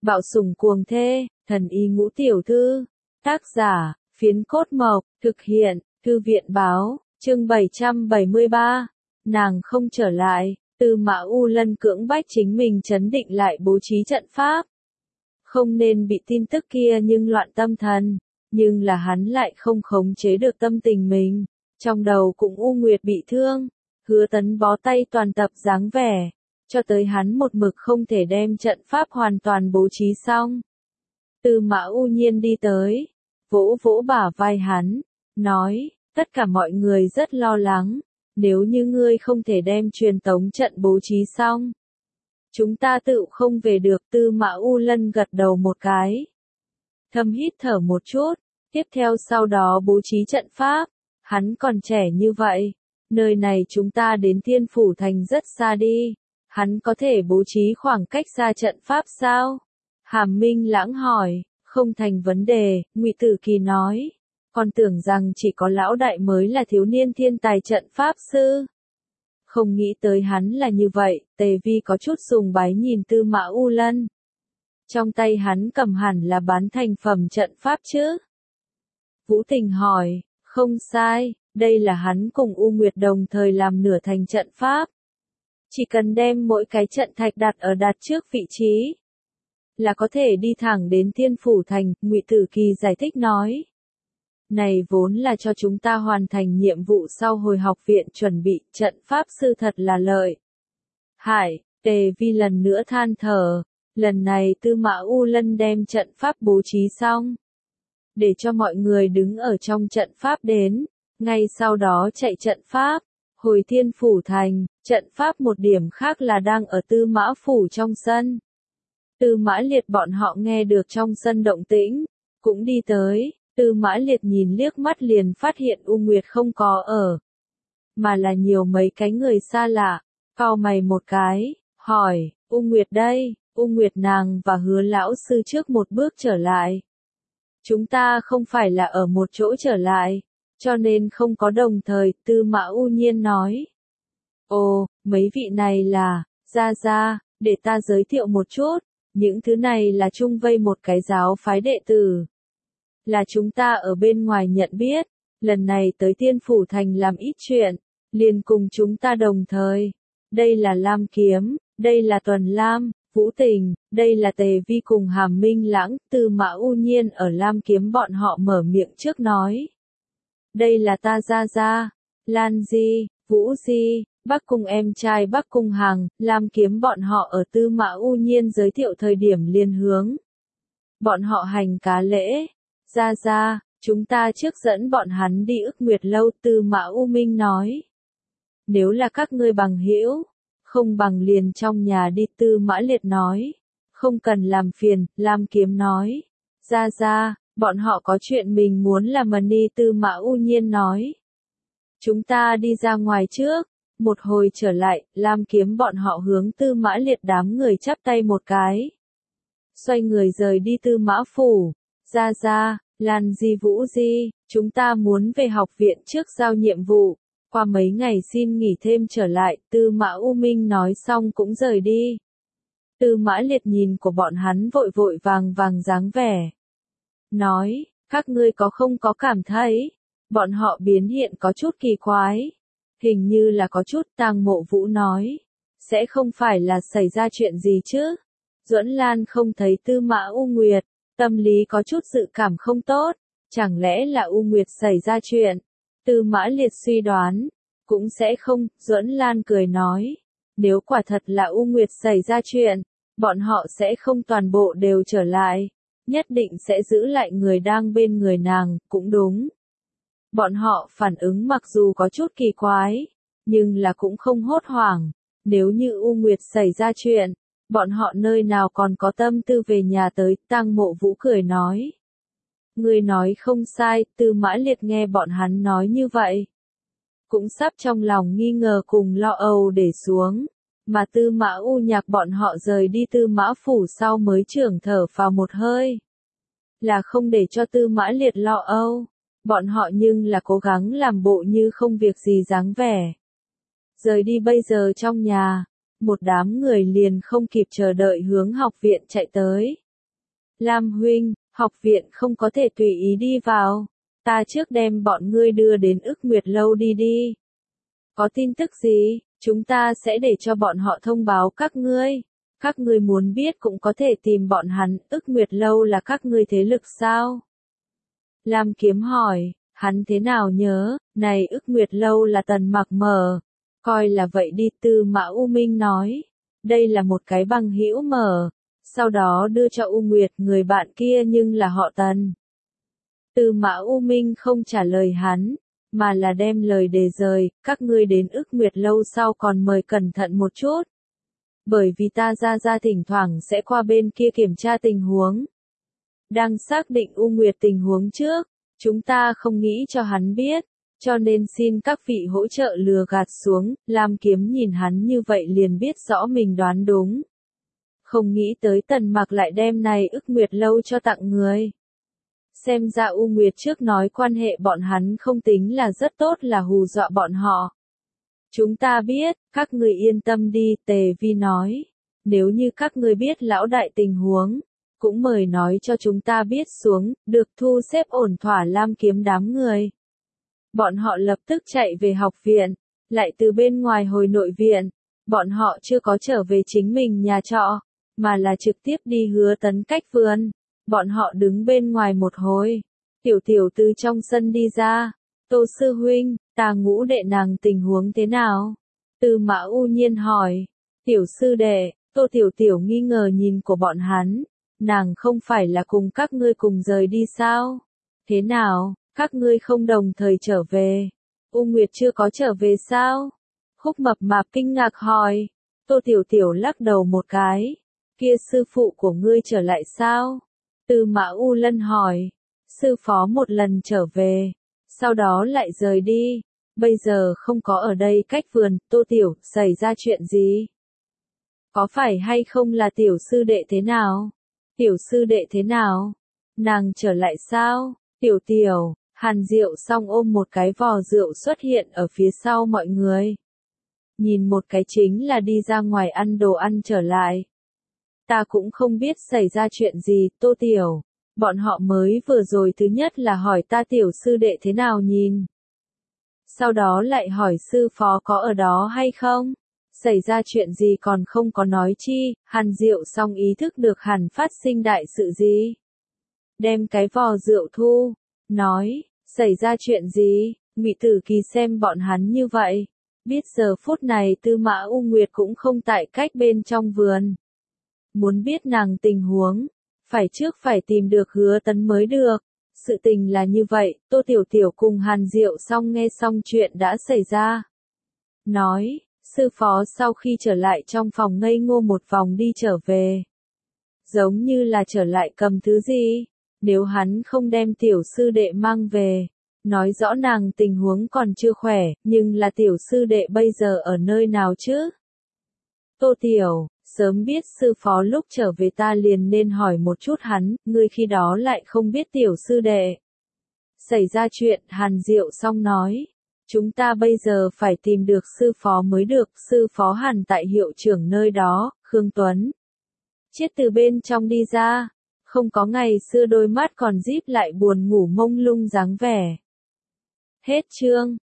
Bạo sủng cuồng thê, thần y ngũ tiểu thư. Tác giả, Phiến Cốt Mộc, thực hiện, Thư viện báo, chương 773. Nàng không trở lại, Tư Mã U Lân cưỡng bách chính mình trấn định lại bố trí trận pháp. Không nên bị tin tức kia nhưng loạn tâm thần, nhưng là hắn lại không khống chế được tâm tình mình, trong đầu cũng U Nguyệt bị thương, Hứa Tấn bó tay toàn tập dáng vẻ, cho tới hắn một mực không thể đem trận pháp hoàn toàn bố trí xong. Tư Mã U Nhiên đi tới, vỗ vỗ bả vai hắn, nói, tất cả mọi người rất lo lắng, nếu như ngươi không thể đem truyền tống trận bố trí xong, chúng ta tự không về được. Tư Mã U Lân gật đầu một cái, thầm hít thở một chút, tiếp theo sau đó bố trí trận pháp. Hắn còn trẻ như vậy, nơi này chúng ta đến Thiên Phủ Thành rất xa đi, hắn có thể bố trí khoảng cách xa trận pháp sao? Hàm Minh Lãng hỏi. Không thành vấn đề, Ngụy Tử Kỳ nói. Còn tưởng rằng chỉ có lão đại mới là thiếu niên thiên tài trận pháp sư. Không nghĩ tới hắn là như vậy, Tề Vi có chút sùng bái nhìn Tư Mã U Lân. Trong tay hắn cầm hẳn là bán thành phẩm trận pháp chứ? Vũ Tình hỏi, không sai, đây là hắn cùng U Nguyệt đồng thời làm nửa thành trận pháp. Chỉ cần đem mỗi cái trận thạch đặt trước vị trí, là có thể đi thẳng đến Thiên Phủ Thành. Ngụy Tử Kỳ giải thích nói. Này vốn là cho chúng ta hoàn thành nhiệm vụ sau hồi học viện chuẩn bị, trận pháp sư thật là lợi. Hải, Tề Vi lần nữa than thở, lần này Tư Mã U Lân đem trận pháp bố trí xong, để cho mọi người đứng ở trong trận pháp đến, ngay sau đó chạy trận pháp, hồi Thiên Phủ Thành. Trận pháp một điểm khác là đang ở Tư Mã Phủ trong sân. Tư Mã Liệt bọn họ nghe được trong sân động tĩnh, cũng đi tới. Tư Mã Liệt nhìn liếc mắt liền phát hiện U Nguyệt không có ở, mà là nhiều mấy cái người xa lạ. Cau mày một cái, hỏi, U Nguyệt đây? U Nguyệt nàng và Hứa lão sư trước một bước trở lại. Chúng ta không phải là ở một chỗ trở lại, cho nên không có đồng thời. Tư Mã U Nhiên nói. Ồ, mấy vị này là, ra, để ta giới thiệu một chút. Những thứ này là chung vây một cái giáo phái đệ tử, là chúng ta ở bên ngoài nhận biết, lần này tới Thiên Phủ Thành làm ít chuyện, liền cùng chúng ta đồng thời. Đây là Lam Kiếm, đây là Tuần Lam, Vũ Tình, đây là Tề Vi cùng Hàm Minh Lãng. Tư Mã U Nhiên ở Lam Kiếm bọn họ mở miệng trước nói. Đây là ta Gia, Lan Di, Vũ Di, Bắc Cung em trai Bắc Cung Hằng. Lam Kiếm bọn họ ở Tư Mã U Nhiên giới thiệu thời điểm liền hướng bọn họ hành cá lễ. Ra, chúng ta trước dẫn bọn hắn đi Ức Nguyệt Lâu. Tư Mã U Minh nói. Nếu là các ngươi bằng hữu, không bằng liền trong nhà đi. Tư Mã Liệt nói. Không cần làm phiền. Lam Kiếm nói. Ra, bọn họ có chuyện mình muốn làm đi. Tư Mã U Nhiên nói. Chúng ta đi ra ngoài trước. Một hồi trở lại, Lam Kiếm bọn họ hướng Tư Mã Liệt đám người chắp tay một cái, xoay người rời đi Tư Mã Phủ. Ra, Lan Di Vũ Di, chúng ta muốn về học viện trước giao nhiệm vụ, qua mấy ngày xin nghỉ thêm trở lại. Tư Mã U Minh nói xong cũng rời đi. Tư Mã Liệt nhìn của bọn hắn vội vàng dáng vẻ, nói, các ngươi không có cảm thấy bọn họ biến hiện có chút kỳ quái? Hình như là có chút. Tang Mộ Vũ nói, sẽ không phải là xảy ra chuyện gì chứ? Duẫn Lan không thấy Tư Mã U Nguyệt, tâm lý có chút dự cảm không tốt, chẳng lẽ là U Nguyệt xảy ra chuyện? Tư Mã Liệt suy đoán, cũng sẽ không. Duẫn Lan cười nói, nếu quả thật là U Nguyệt xảy ra chuyện, bọn họ sẽ không toàn bộ đều trở lại, nhất định sẽ giữ lại người đang bên người nàng. Cũng đúng. Bọn họ phản ứng mặc dù có chút kỳ quái, nhưng là cũng không hốt hoảng. Nếu như U Nguyệt xảy ra chuyện, bọn họ nơi nào còn có tâm tư về nhà tới. Tang Mộ Vũ cười nói. Ngươi nói không sai. Tư Mã Liệt nghe bọn hắn nói như vậy, cũng sắp trong lòng nghi ngờ cùng lo âu để xuống. Mà Tư Mã U Nhạc bọn họ rời đi Tư Mã Phủ sau mới trưởng thở phào một hơi. Là không để cho Tư Mã Liệt lo âu. Bọn họ nhưng là cố gắng làm bộ như không việc gì dáng vẻ. Rời đi bây giờ trong nhà, một đám người liền không kịp chờ đợi hướng học viện chạy tới. Lam huynh, học viện không có thể tùy ý đi vào. Ta trước đem bọn ngươi đưa đến ức nguyệt lâu đi. Có tin tức gì, chúng ta sẽ để cho bọn họ thông báo các ngươi. Các ngươi muốn biết cũng có thể tìm bọn hắn, ức nguyệt lâu là các ngươi thế lực sao? Lam Kiếm hỏi, hắn thế nào nhớ, này ức nguyệt lâu là Tần Mặc mở. Coi là vậy đi, Tư Mã U Minh nói. Đây là một cái bằng hữu mở. Sau đó đưa cho U Nguyệt người bạn kia nhưng là họ Tần. Tư Mã U Minh không trả lời hắn, mà là đem lời đề rời, các ngươi đến ức nguyệt lâu sau còn mời cẩn thận một chút. Bởi vì ta ra thỉnh thoảng sẽ qua bên kia kiểm tra tình huống. Đang xác định U Nguyệt tình huống trước, chúng ta không nghĩ cho hắn biết, cho nên xin các vị hỗ trợ lừa gạt xuống. Lam Kiếm nhìn hắn như vậy liền biết rõ mình đoán đúng. Không nghĩ tới Tần Mặc lại đem này ức nguyệt lâu cho tặng người. Xem ra U Nguyệt trước nói quan hệ bọn hắn không tính là rất tốt là hù dọa bọn họ. Chúng ta biết, các người yên tâm đi, Tề Vi nói. Nếu như các người biết lão đại tình huống, cũng mời nói cho chúng ta biết xuống, được thu xếp ổn thỏa. Lam Kiếm đám người. Bọn họ lập tức chạy về học viện, lại từ bên ngoài hồi nội viện. Bọn họ chưa có trở về chính mình nhà trọ, mà là trực tiếp đi Hứa Tấn cách vườn. Bọn họ đứng bên ngoài một hồi. Tiểu Tiểu từ trong sân đi ra. Tô sư huynh, Tà Ngũ đệ nàng tình huống thế nào? Tư Mã U Nhiên hỏi. Tiểu sư đệ, Tô Tiểu Tiểu nghi ngờ nhìn của bọn hắn. Nàng không phải là cùng các ngươi cùng rời đi sao? Thế nào, các ngươi không đồng thời trở về? U Nguyệt chưa có trở về sao? Khúc Mập Mạp kinh ngạc hỏi. Tô Tiểu Tiểu lắc đầu một cái. Kia sư phụ của ngươi trở lại sao? Tư Mã U Lân hỏi. Sư phó một lần trở về, sau đó lại rời đi, bây giờ không có ở đây cách vườn. Tô Tiểu, xảy ra chuyện gì? Có phải hay không là tiểu sư đệ thế nào? Tiểu sư đệ thế nào? Nàng trở lại sao? Tiểu Tiểu, Hàn Diệu xong ôm một cái vò rượu xuất hiện ở phía sau mọi người. Nhìn một cái chính là đi ra ngoài ăn đồ ăn trở lại. Ta cũng không biết xảy ra chuyện gì, Tô Tiểu. Bọn họ mới vừa rồi thứ nhất là hỏi ta tiểu sư đệ thế nào nhìn. Sau đó lại hỏi sư phó có ở đó hay không. Xảy ra chuyện gì còn không có nói chi. Hàn Diệu xong ý thức được hẳn phát sinh đại sự gì. Đem cái vò rượu thu. Nói, xảy ra chuyện gì. Ngụy Tử Kỳ xem bọn hắn như vậy. Biết giờ phút này Tư Mã U Nguyệt cũng không tại cách bên trong vườn. Muốn biết nàng tình huống, phải tìm được Hứa Tấn mới được. Sự tình là như vậy, Tô Tiểu Tiểu cùng Hàn Diệu xong nghe xong chuyện đã xảy ra. Nói, sư phó sau khi trở lại trong phòng ngây ngô một vòng đi trở về. Giống như là trở lại cầm thứ gì, nếu hắn không đem tiểu sư đệ mang về. Nói rõ nàng tình huống còn chưa khỏe, nhưng là tiểu sư đệ bây giờ ở nơi nào chứ? Tô Tiểu, sớm biết sư phó lúc trở về ta liền nên hỏi một chút hắn, ngươi khi đó lại không biết tiểu sư đệ. Xảy ra chuyện, Hàn Diệu xong nói. Chúng ta bây giờ phải tìm được sư phó mới được, sư phó Hàn tại hiệu trưởng nơi đó, Khương Tuấn. Chết từ bên trong đi ra, không có ngày xưa đôi mắt còn díp lại buồn ngủ mông lung dáng vẻ. Hết chương.